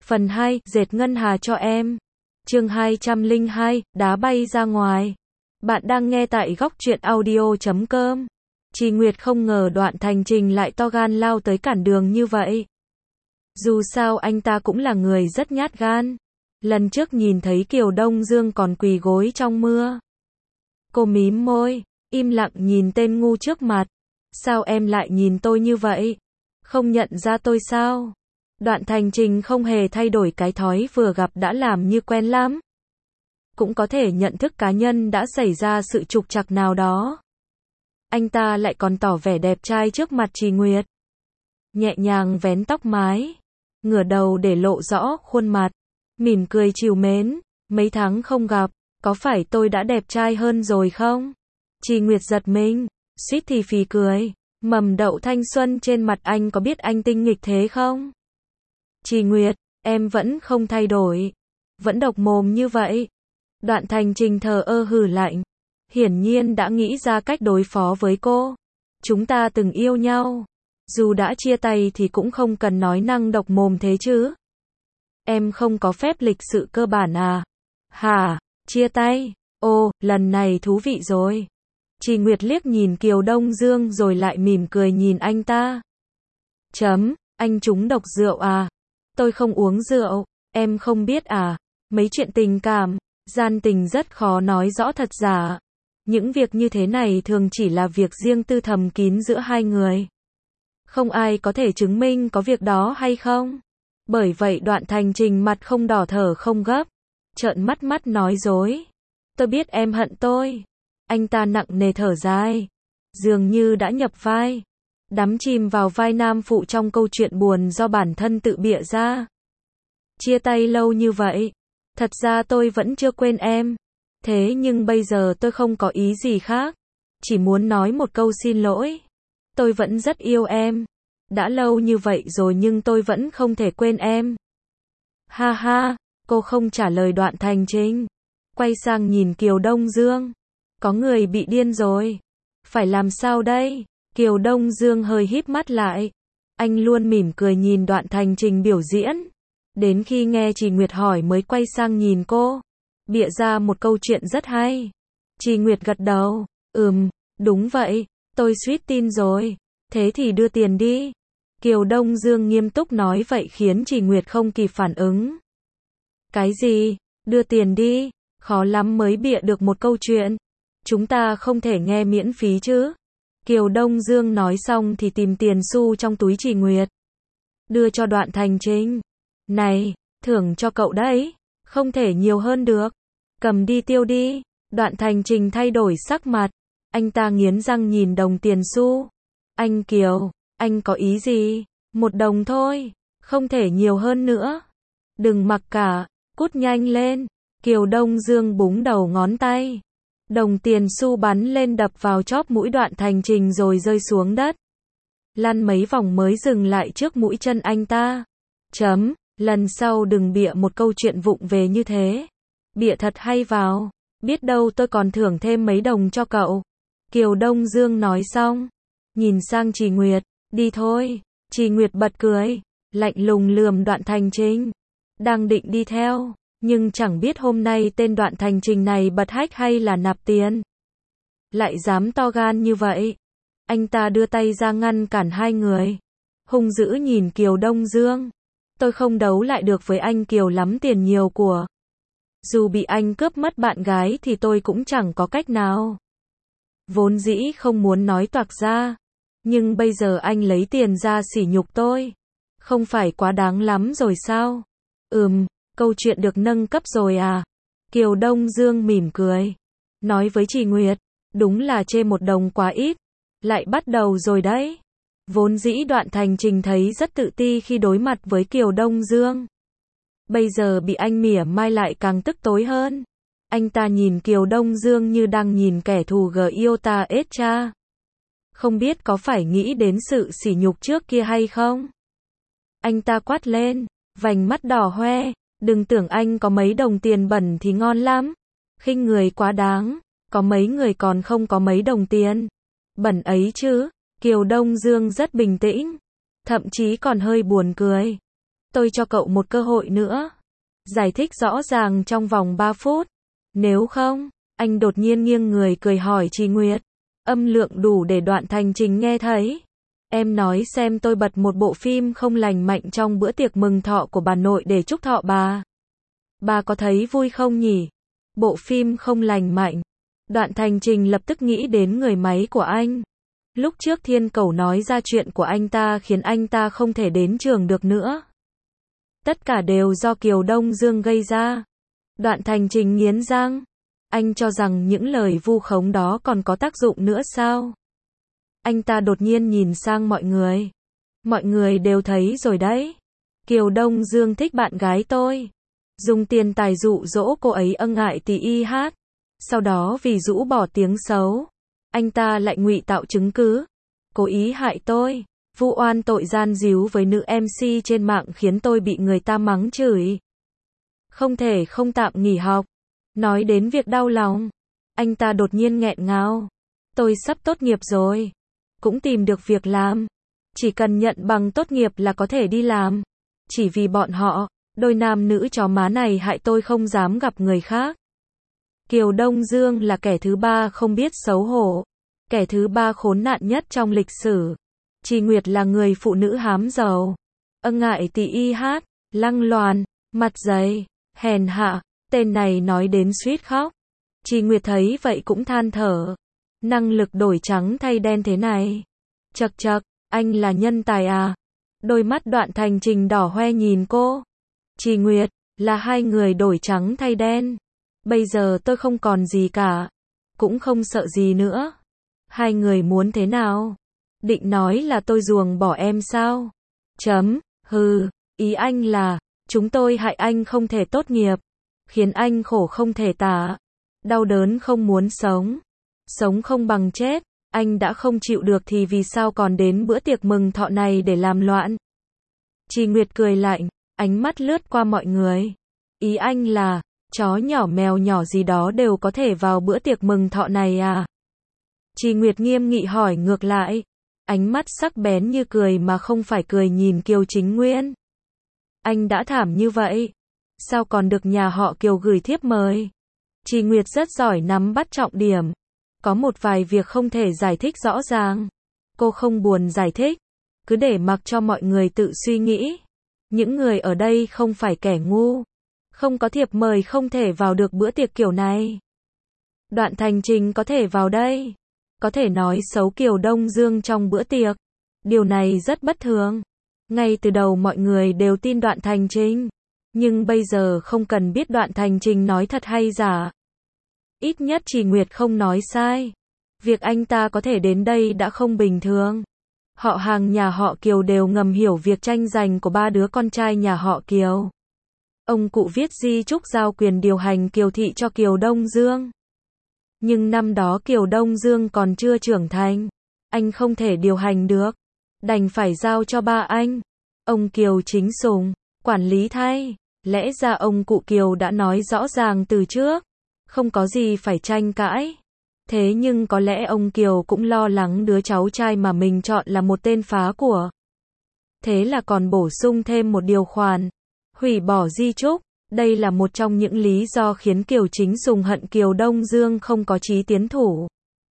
Phần 2, dệt ngân hà cho em. Chương 202, đá bay ra ngoài. Bạn đang nghe tại góc truyện audio.com. Trì Nguyệt không ngờ Đoạn Thành Trình lại to gan lao tới cản đường như vậy. Dù sao anh ta cũng là người rất nhát gan. Lần trước nhìn thấy Kiều Đông Dương còn quỳ gối trong mưa. Cô mím môi, im lặng nhìn tên ngu trước mặt. Sao em lại nhìn tôi như vậy? Không nhận ra tôi sao? Đoạn Thành Trình không hề thay đổi cái thói vừa gặp đã làm như quen lắm. Cũng có thể nhận thức cá nhân đã xảy ra sự trục trặc nào đó. Anh ta lại còn tỏ vẻ đẹp trai trước mặt Trì Nguyệt. Nhẹ nhàng vén tóc mái, ngửa đầu để lộ rõ khuôn mặt, mỉm cười trìu mến, mấy tháng không gặp, có phải tôi đã đẹp trai hơn rồi không? Trì Nguyệt giật mình, suýt thì phì cười, mầm đậu thanh xuân trên mặt anh có biết anh tinh nghịch thế không? Trì Nguyệt, em vẫn không thay đổi, vẫn độc mồm như vậy. Đoạn Thành Trình thờ ơ hừ lạnh, hiển nhiên đã nghĩ ra cách đối phó với cô. Chúng ta từng yêu nhau, dù đã chia tay thì cũng không cần nói năng độc mồm thế chứ. Em không có phép lịch sự cơ bản à? Hả, chia tay? Ồ, lần này thú vị rồi. Trì Nguyệt liếc nhìn Kiều Đông Dương rồi lại mỉm cười nhìn anh ta. Anh trúng độc rượu à? Tôi không uống rượu, em không biết à? Mấy chuyện tình cảm, gian tình rất khó nói rõ thật giả. Những việc như thế này thường chỉ là việc riêng tư thầm kín giữa hai người. Không ai có thể chứng minh có việc đó hay không. Bởi vậy Đoạn Thành Trình mặt không đỏ thở không gấp, trợn mắt nói dối. Tôi biết em hận tôi. Anh ta nặng nề thở dài, dường như đã nhập vai, đắm chìm vào vai nam phụ trong câu chuyện buồn do bản thân tự bịa ra. Chia tay lâu như vậy, thật ra tôi vẫn chưa quên em. Thế nhưng bây giờ tôi không có ý gì khác, chỉ muốn nói một câu xin lỗi. Tôi vẫn rất yêu em. Đã lâu như vậy rồi nhưng tôi vẫn không thể quên em. Ha ha, cô không trả lời Đoạn Thành Trình. Quay sang nhìn Kiều Đông Dương. Có người bị điên rồi. Phải làm sao đây? Kiều Đông Dương hơi híp mắt lại. Anh luôn mỉm cười nhìn Đoạn Thành Trình biểu diễn. Đến khi nghe Trì Nguyệt hỏi mới quay sang nhìn cô. Bịa ra một câu chuyện rất hay. Trì Nguyệt gật đầu. Đúng vậy, tôi suýt tin rồi. Thế thì đưa tiền đi. Kiều Đông Dương nghiêm túc nói vậy khiến Trì Nguyệt không kịp phản ứng. Cái gì? Đưa tiền đi? Khó lắm mới bịa được một câu chuyện. Chúng ta không thể nghe miễn phí chứ. Kiều Đông Dương nói xong thì tìm tiền xu trong túi Trì Nguyệt. Đưa cho Đoạn Thành Trình. Này, thưởng cho cậu đấy. Không thể nhiều hơn được. Cầm đi tiêu đi. Đoạn Thành Trình thay đổi sắc mặt. Anh ta nghiến răng nhìn đồng tiền xu. Anh Kiều, anh có ý gì? 1 đồng thôi. Không thể nhiều hơn nữa. Đừng mặc cả. Cút nhanh lên. Kiều Đông Dương búng đầu ngón tay. Đồng tiền xu bắn lên đập vào chóp mũi Đoạn Thành Trình rồi rơi xuống đất. Lăn mấy vòng mới dừng lại trước mũi chân anh ta. Lần sau đừng bịa một câu chuyện vụng về như thế. Bịa thật hay vào. Biết đâu tôi còn thưởng thêm mấy đồng cho cậu. Kiều Đông Dương nói xong. Nhìn sang Trì Nguyệt. Đi thôi. Trì Nguyệt bật cười. Lạnh lùng lườm Đoạn Thành Trình. Đang định đi theo. Nhưng chẳng biết hôm nay tên Đoạn Thành Trình này bật hách hay là nạp tiền. Lại dám to gan như vậy. Anh ta đưa tay ra ngăn cản hai người. Hung dữ nhìn Kiều Đông Dương. Tôi không đấu lại được với anh Kiều lắm tiền nhiều của. Dù bị anh cướp mất bạn gái thì tôi cũng chẳng có cách nào. Vốn dĩ không muốn nói toạc ra. Nhưng bây giờ anh lấy tiền ra sỉ nhục tôi. Không phải quá đáng lắm rồi sao? Câu chuyện được nâng cấp rồi à? Kiều Đông Dương mỉm cười. Nói với Trì Nguyệt. Đúng là chê 1 đồng quá ít. Lại bắt đầu rồi đấy. Vốn dĩ Đoạn Thành Trình thấy rất tự ti khi đối mặt với Kiều Đông Dương. Bây giờ bị anh mỉa mai lại càng tức tối hơn. Anh ta nhìn Kiều Đông Dương như đang nhìn kẻ thù Giota Cha. Không biết có phải nghĩ đến sự sỉ nhục trước kia hay không? Anh ta quát lên, vành mắt đỏ hoe. Đừng tưởng anh có mấy đồng tiền bẩn thì ngon lắm. Khinh người quá đáng. Có mấy người còn không có mấy đồng tiền bẩn ấy chứ. Kiều Đông Dương rất bình tĩnh. Thậm chí còn hơi buồn cười. tôi cho cậu một cơ hội nữa. Giải thích rõ ràng trong vòng 3 phút. Nếu không, anh đột nhiên nghiêng người cười hỏi Trì Nguyệt. Âm lượng đủ để Đoạn Thành Trình nghe thấy. Em nói xem tôi bật một bộ phim không lành mạnh trong bữa tiệc mừng thọ của bà nội để chúc thọ bà. Bà có thấy vui không nhỉ? Bộ phim không lành mạnh. Đoạn Thành Trình lập tức nghĩ đến người máy của anh. Lúc trước Thiên Cẩu nói ra chuyện của anh ta khiến anh ta không thể đến trường được nữa. Tất cả đều do Kiều Đông Dương gây ra. Đoạn Thành Trình nghiến răng. Anh cho rằng những lời vu khống đó còn có tác dụng nữa sao? Anh ta đột nhiên nhìn sang mọi người. Mọi người đều thấy rồi đấy. Kiều Đông Dương thích bạn gái tôi. Dùng tiền tài dụ dỗ cô ấy ngại tì y hát. Sau đó vì rũ bỏ tiếng xấu, anh ta lại ngụy tạo chứng cứ. Cố ý hại tôi. Vu oan tội gian díu với nữ MC trên mạng khiến tôi bị người ta mắng chửi. Không thể không tạm nghỉ học. Nói đến việc đau lòng, anh ta đột nhiên nghẹn ngào. Tôi sắp tốt nghiệp rồi. Cũng tìm được việc làm. Chỉ cần nhận bằng tốt nghiệp là có thể đi làm. Chỉ vì bọn họ, đôi nam nữ chó má này hại tôi không dám gặp người khác. Kiều Đông Dương là kẻ thứ ba không biết xấu hổ. Kẻ thứ ba khốn nạn nhất trong lịch sử. Trì Nguyệt là người phụ nữ hám giàu. Ngại tì y hát, lăng loàn, mặt dày, hèn hạ. Tên này nói đến suýt khóc. Trì Nguyệt thấy vậy cũng than thở. Năng lực đổi trắng thay đen thế này. Chậc chậc, anh là nhân tài à? Đôi mắt Đoạn Thành Trình đỏ hoe nhìn cô. Trì Nguyệt, là hai người đổi trắng thay đen. Bây giờ tôi không còn gì cả. Cũng không sợ gì nữa. Hai người muốn thế nào? Định nói là tôi ruồng bỏ em sao? Hừ, ý anh là, chúng tôi hại anh không thể tốt nghiệp. Khiến anh khổ không thể tả. Đau đớn không muốn sống. Sống không bằng chết. Anh đã không chịu được thì vì sao còn đến bữa tiệc mừng thọ này để làm loạn? Trì Nguyệt cười lạnh, ánh mắt lướt qua mọi người. Ý anh là, chó nhỏ mèo nhỏ gì đó đều có thể vào bữa tiệc mừng thọ này à? Trì Nguyệt nghiêm nghị hỏi ngược lại. Ánh mắt sắc bén như cười mà không phải cười nhìn Kiều Chính Nguyên. Anh đã thảm như vậy. Sao còn được nhà họ Kiều gửi thiếp mời? Trì Nguyệt rất giỏi nắm bắt trọng điểm. Có một vài việc không thể giải thích rõ ràng. Cô không buồn giải thích. Cứ để mặc cho mọi người tự suy nghĩ. Những người ở đây không phải kẻ ngu. Không có thiệp mời không thể vào được bữa tiệc kiểu này. Đoạn Thành Trình có thể vào đây. Có thể nói xấu Kiều Đông Dương trong bữa tiệc. Điều này rất bất thường. Ngay từ đầu mọi người đều tin Đoạn Thành Trình. Nhưng bây giờ không cần biết Đoạn Thành Trình nói thật hay giả. Ít nhất Trì Nguyệt không nói sai. Việc anh ta có thể đến đây đã không bình thường. Họ hàng nhà họ Kiều đều ngầm hiểu việc tranh giành của ba đứa con trai nhà họ Kiều. Ông cụ viết di chúc giao quyền điều hành Kiều thị cho Kiều Đông Dương. Nhưng năm đó Kiều Đông Dương còn chưa trưởng thành. Anh không thể điều hành được. Đành phải giao cho ba anh. Ông Kiều Chính Sùng, quản lý thay. Lẽ ra ông cụ Kiều đã nói rõ ràng từ trước. Không có gì phải tranh cãi. Thế nhưng có lẽ ông Kiều cũng lo lắng đứa cháu trai mà mình chọn là một tên phá của. Thế là còn bổ sung thêm một điều khoản. Hủy bỏ di chúc. Đây là một trong những lý do khiến Kiều Chính Sùng hận Kiều Đông Dương không có chí tiến thủ.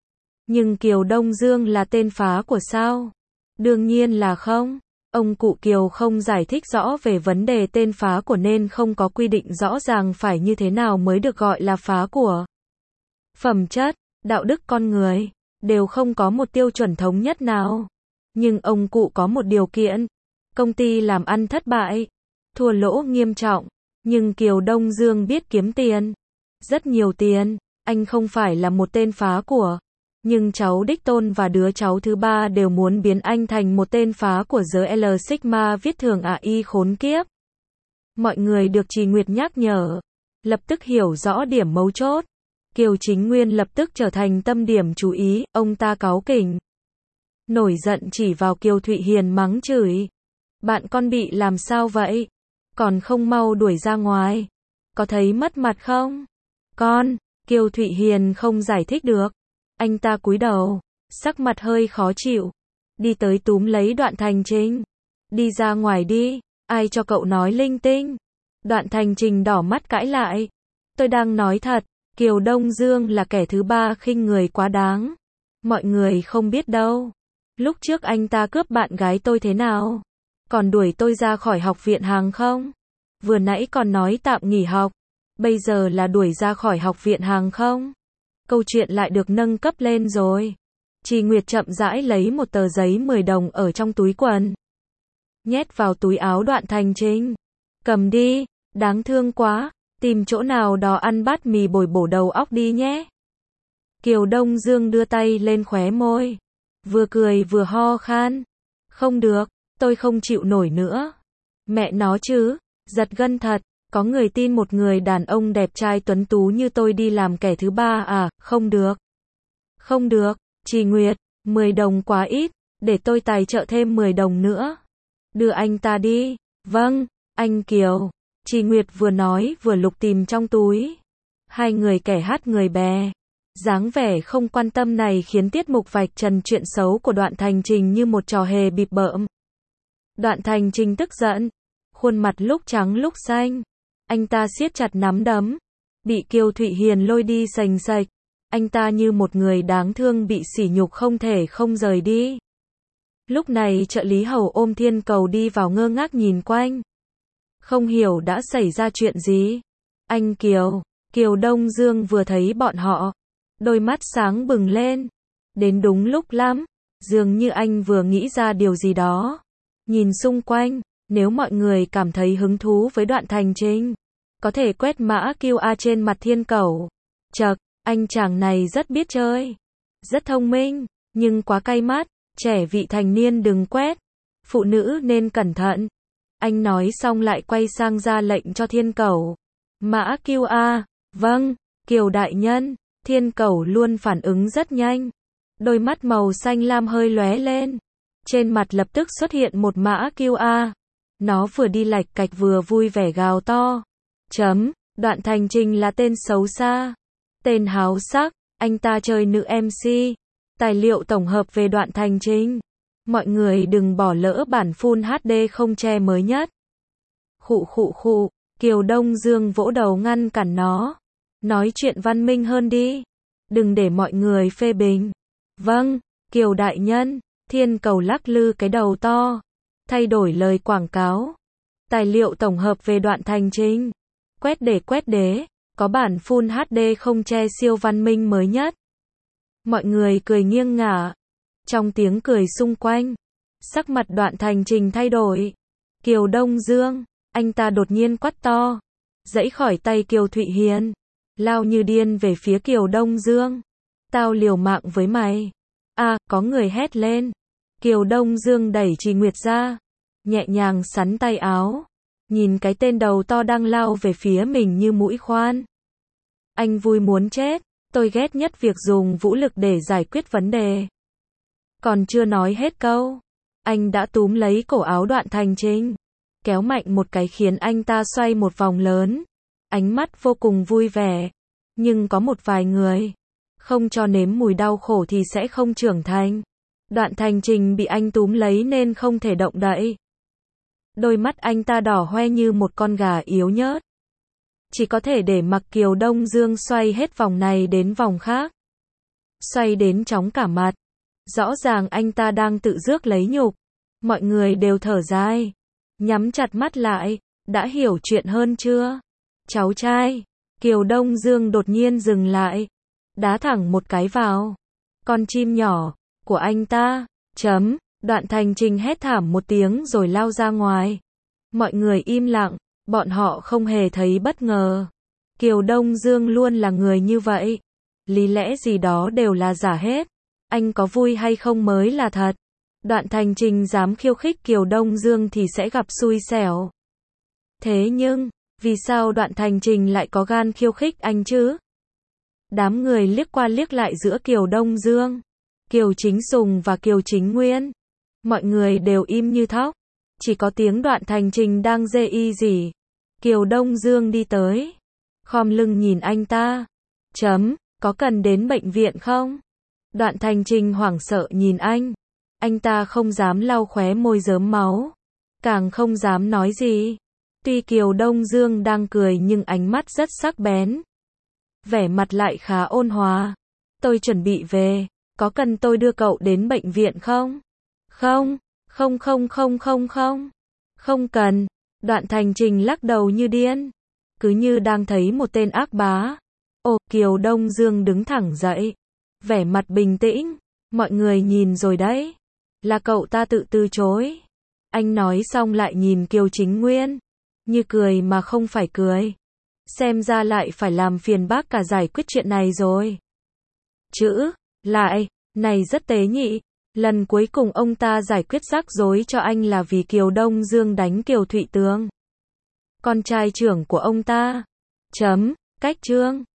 Nhưng Kiều Đông Dương là tên phá của sao? Đương nhiên là không. Ông cụ Kiều không giải thích rõ về vấn đề tên phá của nên không có quy định rõ ràng phải như thế nào mới được gọi là phá của. Phẩm chất, đạo đức con người, đều không có một tiêu chuẩn thống nhất nào. Nhưng ông cụ có một điều kiện. Công ty làm ăn thất bại, thua lỗ nghiêm trọng. Nhưng Kiều Đông Dương biết kiếm tiền. Rất nhiều tiền. Anh không phải là một tên phá của. Nhưng cháu đích tôn và đứa cháu thứ ba đều muốn biến anh thành một tên phá của giới L Sigma viết thường AI khốn kiếp. Mọi người được Trì Nguyệt nhắc nhở. Lập tức hiểu rõ điểm mấu chốt. Kiều Chính Nguyên lập tức trở thành tâm điểm chú ý. Ông ta cáu kỉnh. Nổi giận chỉ vào Kiều Thụy Hiền mắng chửi. Bạn con bị làm sao vậy? Còn không mau đuổi ra ngoài. Có thấy mất mặt không? Con, Kiều Thụy Hiền không giải thích được. Anh ta cúi đầu, sắc mặt hơi khó chịu. Đi tới túm lấy Đoạn Thành Trình. Đi ra ngoài đi. Ai cho cậu nói linh tinh? Đoạn Thành Trình đỏ mắt cãi lại. Tôi đang nói thật, Kiều Đông Dương là kẻ thứ ba khinh người quá đáng. Mọi người không biết đâu. Lúc trước anh ta cướp bạn gái tôi thế nào? Còn đuổi tôi ra khỏi học viện hàng không? Vừa nãy còn nói tạm nghỉ học. Bây giờ là đuổi ra khỏi học viện hàng không? Câu chuyện lại được nâng cấp lên rồi. Trì Nguyệt chậm rãi lấy một tờ giấy 10 đồng ở trong túi quần. Nhét vào túi áo Đoạn Thành Trình. Cầm đi, đáng thương quá, tìm chỗ nào đó ăn bát mì bồi bổ đầu óc đi nhé. Kiều Đông Dương đưa tay lên khóe môi. Vừa cười vừa ho khan. Không được, tôi không chịu nổi nữa. Mẹ nó chứ, giật gân thật. Có người tin một người đàn ông đẹp trai tuấn tú như tôi đi làm kẻ thứ ba à? Không được. Không được, Trì Nguyệt, 10 đồng quá ít, để tôi tài trợ thêm 10 đồng nữa. Đưa anh ta đi. Vâng, anh Kiều. Trì Nguyệt vừa nói vừa lục tìm trong túi. Hai người kẻ hát người bè. Dáng vẻ không quan tâm này khiến tiết mục vạch trần chuyện xấu của Đoạn Thành Trình như một trò hề bịp bợm. Đoạn Thành Trình tức giận. Khuôn mặt lúc trắng lúc xanh. Anh ta siết chặt nắm đấm. Bị Kiều Thụy Hiền lôi đi sành sạch. Anh ta như một người đáng thương bị sỉ nhục không thể không rời đi. Lúc này trợ lý hầu ôm Thiên Cầu đi vào ngơ ngác nhìn quanh. Không hiểu đã xảy ra chuyện gì. Anh Kiều, Kiều Đông Dương vừa thấy bọn họ. Đôi mắt sáng bừng lên. Đến đúng lúc lắm. Dường như anh vừa nghĩ ra điều gì đó. Nhìn xung quanh, nếu mọi người cảm thấy hứng thú với Đoạn Thành Trình, có thể quét mã QR trên mặt Thiên Cầu. Chậc, anh chàng này rất biết chơi. Rất thông minh, nhưng quá cay mắt. Trẻ vị thành niên đừng quét. Phụ nữ nên cẩn thận. Anh nói xong lại quay sang ra lệnh cho Thiên Cầu. Mã QR. Vâng, Kiều đại nhân. Thiên Cầu luôn phản ứng rất nhanh. Đôi mắt màu xanh lam hơi lóe lên. Trên mặt lập tức xuất hiện một mã QR. Nó vừa đi lạch cạch vừa vui vẻ gào to. Đoạn Thành Trình là tên xấu xa. Tên háo sắc. Anh ta chơi nữ MC. Tài liệu tổng hợp về Đoạn Thành Trình. Mọi người đừng bỏ lỡ bản full HD không che mới nhất. Khụ. Kiều Đông Dương vỗ đầu ngăn cản nó. Nói chuyện văn minh hơn đi. Đừng để mọi người phê bình. Vâng, Kiều đại nhân. Thiên Cầu lắc lư cái đầu to. Thay đổi lời quảng cáo. Tài liệu tổng hợp về Đoạn Thành Trình. Quét đế. Có bản full HD không che siêu văn minh mới nhất. Mọi người cười nghiêng ngả. Trong tiếng cười xung quanh, sắc mặt Đoạn Thành Trình thay đổi. Kiều Đông Dương, anh ta đột nhiên quát to. Giãy khỏi tay Kiều Thụy Hiền. Lao như điên về phía Kiều Đông Dương. Tao liều mạng với mày. Có người hét lên. Kiều Đông Dương đẩy Trì Nguyệt ra. Nhẹ nhàng sắn tay áo. Nhìn cái tên đầu to đang lao về phía mình như mũi khoan. Anh vui muốn chết. Tôi ghét nhất việc dùng vũ lực để giải quyết vấn đề. Còn chưa nói hết câu, anh đã túm lấy cổ áo Đoạn Thành Trình, kéo mạnh một cái khiến anh ta xoay một vòng lớn. Ánh mắt vô cùng vui vẻ. Nhưng có một vài người, không cho nếm mùi đau khổ thì sẽ không trưởng thành. Đoạn Thành Trình bị anh túm lấy nên không thể động đậy. Đôi mắt anh ta đỏ hoe như một con gà yếu nhớt. Chỉ có thể để mặc Kiều Đông Dương xoay hết vòng này đến vòng khác. Xoay đến chóng cả mặt. Rõ ràng anh ta đang tự rước lấy nhục. Mọi người đều thở dài. Nhắm chặt mắt lại. Đã hiểu chuyện hơn chưa? Cháu trai. Kiều Đông Dương đột nhiên dừng lại. Đá thẳng một cái vào con chim nhỏ của anh ta. Đoạn Thành Trình hét thảm một tiếng rồi lao ra ngoài. Mọi người im lặng. Bọn họ không hề thấy bất ngờ. Kiều Đông Dương luôn là người như vậy. Lý lẽ gì đó đều là giả hết. Anh có vui hay không mới là thật. Đoạn Thành Trình dám khiêu khích Kiều Đông Dương thì sẽ gặp xui xẻo. Thế nhưng, vì sao Đoạn Thành Trình lại có gan khiêu khích anh chứ? Đám người liếc qua liếc lại giữa Kiều Đông Dương, Kiều Chính Sùng và Kiều Chính Nguyên. Mọi người đều im như thóc. Chỉ có tiếng Đoạn Thành Trình đang dê y gì. Kiều Đông Dương đi tới. Khom lưng nhìn anh ta. Có cần đến bệnh viện không? Đoạn Thành Trình hoảng sợ nhìn anh. Anh ta không dám lau khóe môi rớm máu. càng không dám nói gì. Tuy Kiều Đông Dương đang cười nhưng ánh mắt rất sắc bén. Vẻ mặt lại khá ôn hòa. Tôi chuẩn bị về, có cần tôi đưa cậu đến bệnh viện không? Không, không không không không không. Không cần. Đoạn Thành Trình lắc đầu như điên. Cứ như đang thấy một tên ác bá. Ồ, Kiều Đông Dương đứng thẳng dậy. Vẻ mặt bình tĩnh. Mọi người nhìn rồi đấy. Là cậu ta tự từ chối. Anh nói xong lại nhìn Kiều Chính Nguyên. Như cười mà không phải cười. Xem ra lại phải làm phiền bác cả giải quyết chuyện này rồi. Chữ, lại, này rất tế nhị. Lần cuối cùng ông ta giải quyết rắc rối cho anh là vì Kiều Đông Dương đánh Kiều Thụy Tường, con trai trưởng của ông ta. Chấm, cách chương.